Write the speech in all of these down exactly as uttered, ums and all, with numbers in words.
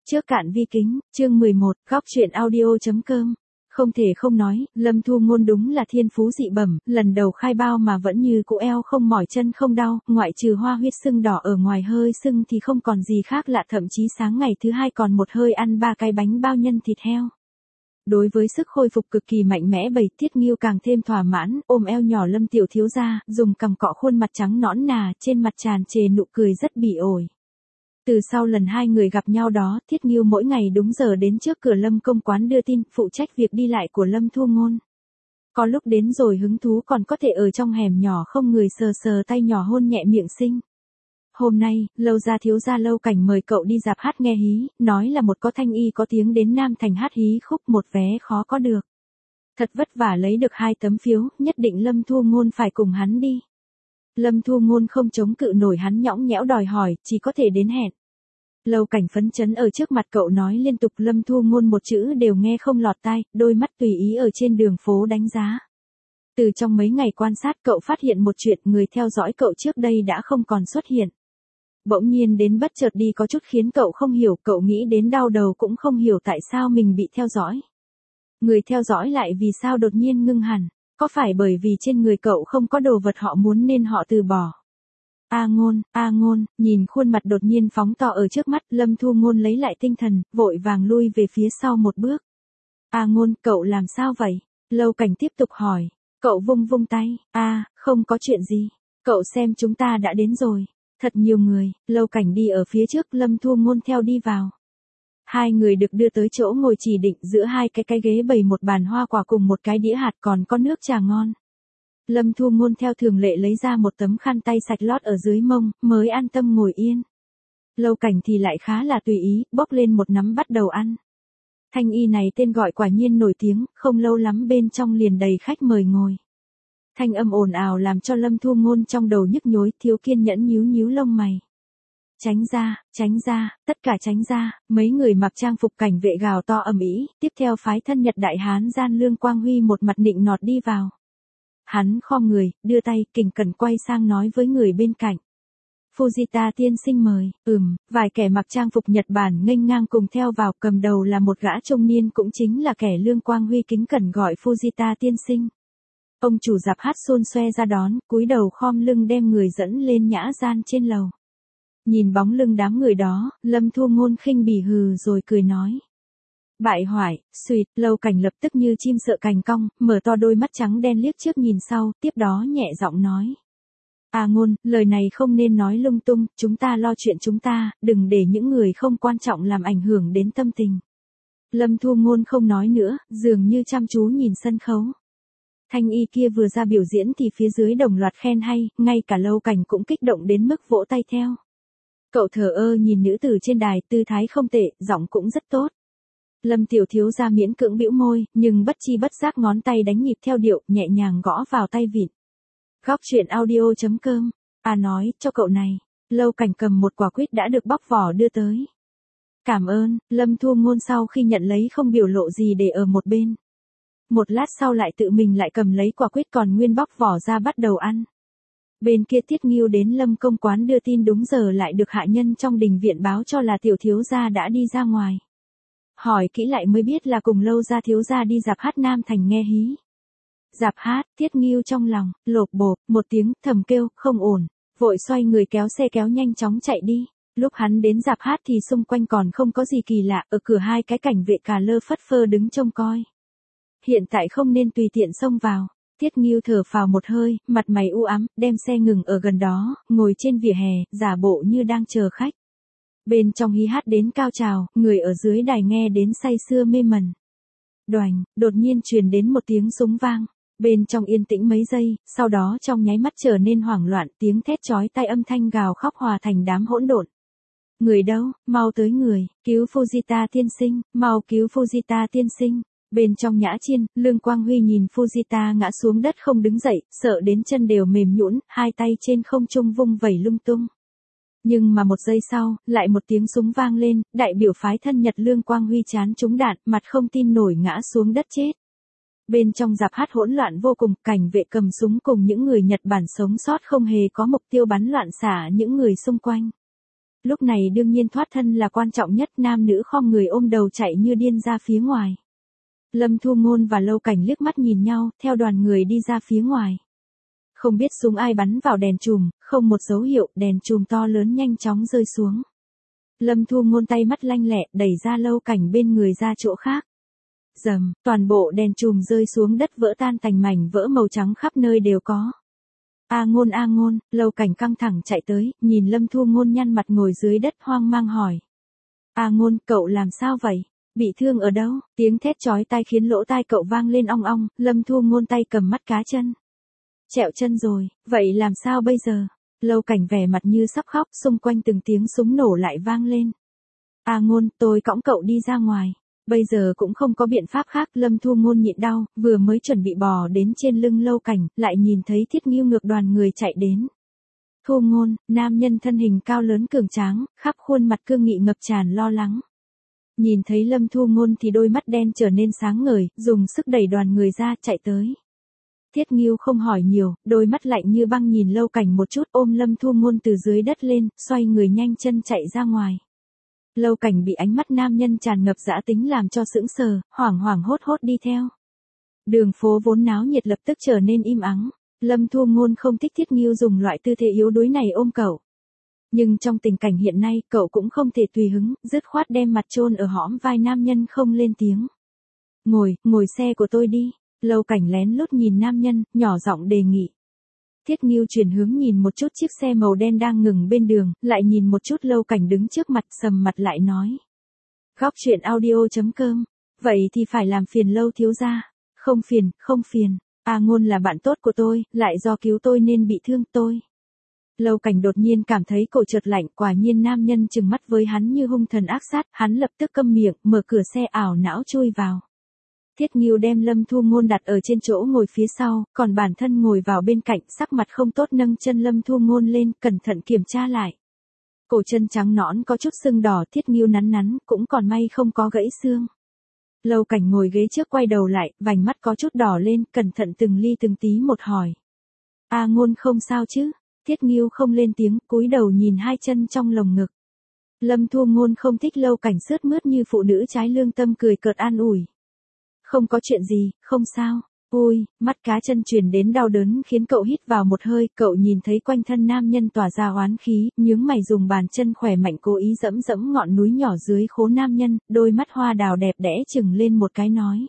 Trước cạn vi kính, chương mười một, góc truyện audio.com. Không thể không nói, Lâm Thu Ngôn đúng là thiên phú dị bẩm, lần đầu khai bao mà vẫn như cũ eo không mỏi chân không đau, ngoại trừ hoa huyết sưng đỏ ở ngoài hơi sưng thì không còn gì khác lạ, thậm chí sáng ngày thứ hai còn một hơi ăn ba cái bánh bao nhân thịt heo. Đối với sức khôi phục cực kỳ mạnh mẽ Bạch Tiết Nghiêu càng thêm thỏa mãn, ôm eo nhỏ Lâm tiểu thiếu gia, dùng cằm cọ khuôn mặt trắng nõn nà, trên mặt tràn trề nụ cười rất bỉ ổi. Từ sau lần hai người gặp nhau đó, Tiết Nghiêu mỗi ngày đúng giờ đến trước cửa Lâm công quán đưa tin, phụ trách việc đi lại của Lâm Thu Ngôn. Có lúc đến rồi hứng thú còn có thể ở trong hẻm nhỏ không người sờ sờ tay nhỏ hôn nhẹ miệng xinh. Hôm nay, Lâu gia thiếu gia Lâu Cảnh mời cậu đi rạp hát nghe hí, nói là một có thanh y có tiếng đến Nam Thành hát hí khúc, một vé khó có được. Thật vất vả lấy được hai tấm phiếu, nhất định Lâm Thu Ngôn phải cùng hắn đi. Lâm Thu Ngôn không chống cự nổi hắn nhõng nhẽo đòi hỏi, chỉ có thể đến hẹn. Lâu Cảnh phấn chấn ở trước mặt cậu nói liên tục, Lâm Thu Ngôn một chữ đều nghe không lọt tai, đôi mắt tùy ý ở trên đường phố đánh giá. Từ trong mấy ngày quan sát cậu phát hiện một chuyện, người theo dõi cậu trước đây đã không còn xuất hiện. Bỗng nhiên đến bất chợt đi có chút khiến cậu không hiểu, cậu nghĩ đến đau đầu cũng không hiểu tại sao mình bị theo dõi. Người theo dõi lại vì sao đột nhiên ngưng hẳn, có phải bởi vì trên người cậu không có đồ vật họ muốn nên họ từ bỏ. A Ngôn, A Ngôn, nhìn khuôn mặt đột nhiên phóng to ở trước mắt, Lâm Thu Ngôn lấy lại tinh thần, vội vàng lui về phía sau một bước. A Ngôn, cậu làm sao vậy? Lâu Cảnh tiếp tục hỏi. Cậu vung vung tay, a, không có chuyện gì. Cậu xem chúng ta đã đến rồi. Thật nhiều người, Lâu Cảnh đi ở phía trước, Lâm Thu Ngôn theo đi vào. Hai người được đưa tới chỗ ngồi chỉ định, giữa hai cái cái ghế bày một bàn hoa quả cùng một cái đĩa hạt, còn có nước trà ngon. Lâm Thu Ngôn theo thường lệ lấy ra một tấm khăn tay sạch lót ở dưới mông, mới an tâm ngồi yên. Lâu Cảnh thì lại khá là tùy ý, bốc lên một nắm bắt đầu ăn. Thanh y này tên gọi quả nhiên nổi tiếng, không lâu lắm bên trong liền đầy khách mời ngồi. Thanh âm ồn ào làm cho Lâm Thu Ngôn trong đầu nhức nhối, thiếu kiên nhẫn nhíu nhíu lông mày. Tránh ra, tránh ra, tất cả tránh ra, mấy người mặc trang phục cảnh vệ gào to ầm ĩ, tiếp theo phái thân Nhật Đại Hán Gian Lương Quang Huy một mặt nịnh nọt đi vào. Hắn khom người, đưa tay, kình cẩn quay sang nói với người bên cạnh. Fujita tiên sinh mời, ừm, vài kẻ mặc trang phục Nhật Bản nghênh ngang cùng theo vào, cầm đầu là một gã trung niên cũng chính là kẻ Lương Quang Huy kính cẩn gọi Fujita tiên sinh. Ông chủ rạp hát xôn xoe ra đón, cúi đầu khom lưng đem người dẫn lên nhã gian trên lầu. Nhìn bóng lưng đám người đó, Lâm Thu Ngôn khinh bỉ hừ rồi cười nói. Bại hoại, suýt, Lâu Cảnh lập tức như chim sợ cành cong, mở to đôi mắt trắng đen liếc trước nhìn sau, tiếp đó nhẹ giọng nói. A Ngôn, lời này không nên nói lung tung, chúng ta lo chuyện chúng ta, đừng để những người không quan trọng làm ảnh hưởng đến tâm tình. Lâm Thu Ngôn không nói nữa, dường như chăm chú nhìn sân khấu. Thanh y kia vừa ra biểu diễn thì phía dưới đồng loạt khen hay, ngay cả Lâu Cảnh cũng kích động đến mức vỗ tay theo. Cậu thờ ơ nhìn nữ tử trên đài, tư thái không tệ, giọng cũng rất tốt. Lâm tiểu thiếu gia miễn cưỡng bĩu môi, nhưng bất chi bất giác ngón tay đánh nhịp theo điệu, nhẹ nhàng gõ vào tay vịn. Góc truyện audio.com. À nói, cho cậu này. Lâu Cảnh cầm một quả quýt đã được bóc vỏ đưa tới. Cảm ơn, Lâm Thu Ngôn sau khi nhận lấy không biểu lộ gì để ở một bên. Một lát sau lại tự mình lại cầm lấy quả quýt còn nguyên bóc vỏ ra bắt đầu ăn. Bên kia Tiết Nghiêu đến Lâm công quán đưa tin đúng giờ lại được hạ nhân trong đình viện báo cho là tiểu thiếu gia đã đi ra ngoài. Hỏi kỹ lại mới biết là cùng Lâu gia thiếu gia đi rạp hát Nam Thành nghe hí. Rạp hát, Tiết Nghiêu trong lòng, lộp bộp, một tiếng, thầm kêu, không ổn, vội xoay người kéo xe kéo nhanh chóng chạy đi. Lúc hắn đến rạp hát thì xung quanh còn không có gì kỳ lạ, ở cửa hai cái cảnh vệ cà lơ phất phơ đứng trông coi. Hiện tại không nên tùy tiện xông vào. Tiết Nghiêu thở phào một hơi, mặt mày u ám, đem xe ngừng ở gần đó, ngồi trên vỉa hè, giả bộ như đang chờ khách. Bên trong hí hát đến cao trào, người ở dưới đài nghe đến say sưa mê mẩn. Đoành, đột nhiên truyền đến một tiếng súng vang. Bên trong yên tĩnh mấy giây, sau đó trong nháy mắt trở nên hoảng loạn, tiếng thét chói tai âm thanh gào khóc hòa thành đám hỗn độn. Người đâu, mau tới người, cứu Fujita tiên sinh, mau cứu Fujita tiên sinh. Bên trong nhã chiên, Lương Quang Huy nhìn Fujita ngã xuống đất không đứng dậy, sợ đến chân đều mềm nhũn, hai tay trên không trung vung vẩy lung tung. Nhưng mà một giây sau, lại một tiếng súng vang lên, đại biểu phái thân Nhật Lương Quang Huy chán trúng đạn, mặt không tin nổi ngã xuống đất chết. Bên trong rạp hát hỗn loạn vô cùng, cảnh vệ cầm súng cùng những người Nhật Bản sống sót không hề có mục tiêu bắn loạn xả những người xung quanh. Lúc này đương nhiên thoát thân là quan trọng nhất, nam nữ khom người ôm đầu chạy như điên ra phía ngoài. Lâm Thu Ngôn và Lâu Cảnh liếc mắt nhìn nhau, theo đoàn người đi ra phía ngoài. Không biết súng ai bắn vào đèn chùm, không một dấu hiệu, đèn chùm to lớn nhanh chóng rơi xuống. Lâm Thu Ngôn tay mắt lanh lẹ, đẩy ra Lâu Cảnh bên người ra chỗ khác. Rầm, toàn bộ đèn chùm rơi xuống đất vỡ tan thành mảnh vỡ màu trắng khắp nơi đều có. A Ngôn A Ngôn, Lâu Cảnh căng thẳng chạy tới, nhìn Lâm Thu Ngôn nhăn mặt ngồi dưới đất hoang mang hỏi. A Ngôn, cậu làm sao vậy? Bị thương ở đâu? Tiếng thét chói tai khiến lỗ tai cậu vang lên ong ong, Lâm Thu Ngôn tay cầm mắt cá chân. Trẹo chân rồi, vậy làm sao bây giờ? Lâu Cảnh vẻ mặt như sắp khóc, xung quanh từng tiếng súng nổ lại vang lên. A Ngôn, tôi cõng cậu đi ra ngoài. Bây giờ cũng không có biện pháp khác, Lâm Thu Ngôn nhịn đau, vừa mới chuẩn bị bò đến trên lưng Lâu Cảnh, lại nhìn thấy Thiết Nghiêu ngược đoàn người chạy đến. Thu Ngôn, nam nhân thân hình cao lớn cường tráng, khắp khuôn mặt cương nghị ngập tràn lo lắng. Nhìn thấy Lâm Thu Ngôn thì đôi mắt đen trở nên sáng ngời, dùng sức đẩy đoàn người ra, chạy tới. Thiết Nghiêu không hỏi nhiều, đôi mắt lạnh như băng nhìn Lâu Cảnh một chút, ôm Lâm Thu Ngôn từ dưới đất lên, xoay người nhanh chân chạy ra ngoài. Lâu Cảnh bị ánh mắt nam nhân tràn ngập dã tính làm cho sững sờ, hoảng hoảng hốt hốt đi theo. Đường phố vốn náo nhiệt lập tức trở nên im ắng. Lâm Thu Ngôn không thích Thiết Nghiêu dùng loại tư thế yếu đuối này ôm cậu. Nhưng trong tình cảnh hiện nay, cậu cũng không thể tùy hứng, dứt khoát đem mặt chôn ở hõm vai nam nhân không lên tiếng. Ngồi, ngồi xe của tôi đi. Lâu Cảnh lén lút nhìn nam nhân, nhỏ giọng đề nghị. Thiết Nghiêu chuyển hướng nhìn một chút chiếc xe màu đen đang ngừng bên đường, lại nhìn một chút Lâu Cảnh đứng trước mặt, sầm mặt lại nói. Góc truyện audio chấm com. Vậy thì phải làm phiền Lâu thiếu gia. Không phiền, không phiền. A Ngôn là bạn tốt của tôi, lại do cứu tôi nên bị thương tôi. Lâu Cảnh đột nhiên cảm thấy cổ chợt lạnh, quả nhiên nam nhân trừng mắt với hắn như hung thần ác sát, hắn lập tức câm miệng, mở cửa xe ảo não chui vào. Thiết Nghiêu đem Lâm Thu Ngôn đặt ở trên chỗ ngồi phía sau, còn bản thân ngồi vào bên cạnh, sắc mặt không tốt nâng chân Lâm Thu Ngôn lên, cẩn thận kiểm tra lại. Cổ chân trắng nõn có chút sưng đỏ, Thiết Nghiêu nắn nắn, cũng còn may không có gãy xương. Lâu Cảnh ngồi ghế trước quay đầu lại, vành mắt có chút đỏ lên, cẩn thận từng ly từng tí một hỏi. A Ngôn không sao chứ? Thiết Nghiêu không lên tiếng, cúi đầu nhìn hai chân trong lồng ngực. Lâm Thu Ngôn không thích Lâu Cảnh sướt mướt như phụ nữ trái lương tâm, cười cợt an ủi. Không có chuyện gì, không sao. Ôi, mắt cá chân truyền đến đau đớn khiến cậu hít vào một hơi, cậu nhìn thấy quanh thân nam nhân tỏa ra oán khí, nhướng mày dùng bàn chân khỏe mạnh cố ý dẫm dẫm ngọn núi nhỏ dưới khố nam nhân, đôi mắt hoa đào đẹp đẽ chừng lên một cái nói.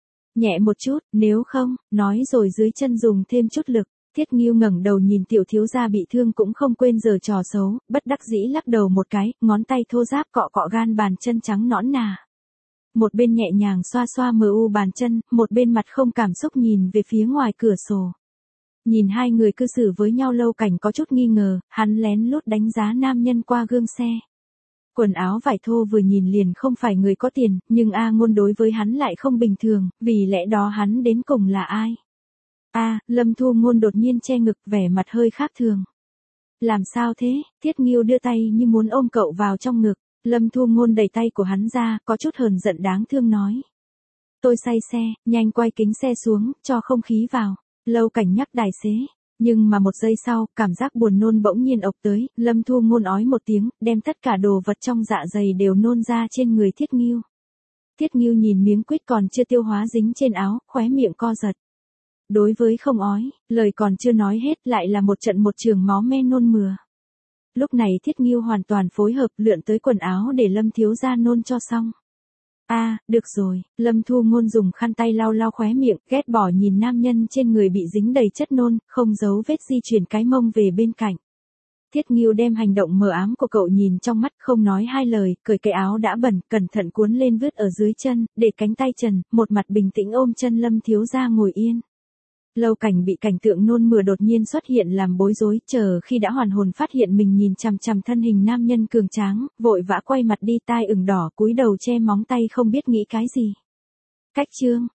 Nhẹ một chút, nếu không, nói rồi dưới chân dùng thêm chút lực. Thiết Nghiêu ngẩng đầu nhìn tiểu thiếu gia bị thương cũng không quên giở trò xấu, bất đắc dĩ lắc đầu một cái, ngón tay thô ráp cọ cọ gan bàn chân trắng nõn nà. Một bên nhẹ nhàng xoa xoa mờ u bàn chân, một bên mặt không cảm xúc nhìn về phía ngoài cửa sổ. Nhìn hai người cư xử với nhau, Lâu Cảnh có chút nghi ngờ, hắn lén lút đánh giá nam nhân qua gương xe. Quần áo vải thô vừa nhìn liền không phải người có tiền, nhưng A Ngôn đối với hắn lại không bình thường, vì lẽ đó hắn đến cùng là ai? A, Lâm Thu Ngôn đột nhiên che ngực, vẻ mặt hơi khác thường. Làm sao thế? Thiết Nghiêu đưa tay như muốn ôm cậu vào trong ngực. Lâm Thu Ngôn đẩy tay của hắn ra, có chút hờn giận đáng thương nói. Tôi say xe, nhanh quay kính xe xuống, cho không khí vào. Lâu Cảnh nhắc tài xế. Nhưng mà một giây sau, cảm giác buồn nôn bỗng nhiên ập tới, Lâm Thu Ngôn ói một tiếng, đem tất cả đồ vật trong dạ dày đều nôn ra trên người Thiết Nghiêu. Thiết Nghiêu nhìn miếng quýt còn chưa tiêu hóa dính trên áo, khóe miệng co giật. Đối với không ói, lời còn chưa nói hết lại là một trận một trường máu me nôn mửa. Lúc này Thiết Nghiêu hoàn toàn phối hợp, lượn tới quần áo để Lâm thiếu gia nôn cho xong. A, à, được rồi. Lâm Thu Ngôn dùng khăn tay lau lau khóe miệng, ghét bỏ nhìn nam nhân trên người bị dính đầy chất nôn, không giấu vết di chuyển cái mông về bên cạnh. Thiết Nghiêu đem hành động mờ ám của cậu nhìn trong mắt, không nói hai lời, cởi cái áo đã bẩn, cẩn thận cuốn lên vứt ở dưới chân, để cánh tay trần, một mặt bình tĩnh ôm chân Lâm thiếu gia ngồi yên. Lâu Cảnh bị cảnh tượng nôn mửa đột nhiên xuất hiện làm bối rối, chờ khi đã hoàn hồn phát hiện mình nhìn chằm chằm thân hình nam nhân cường tráng, vội vã quay mặt đi, tai ửng đỏ, cúi đầu che móng tay không biết nghĩ cái gì. Cách chương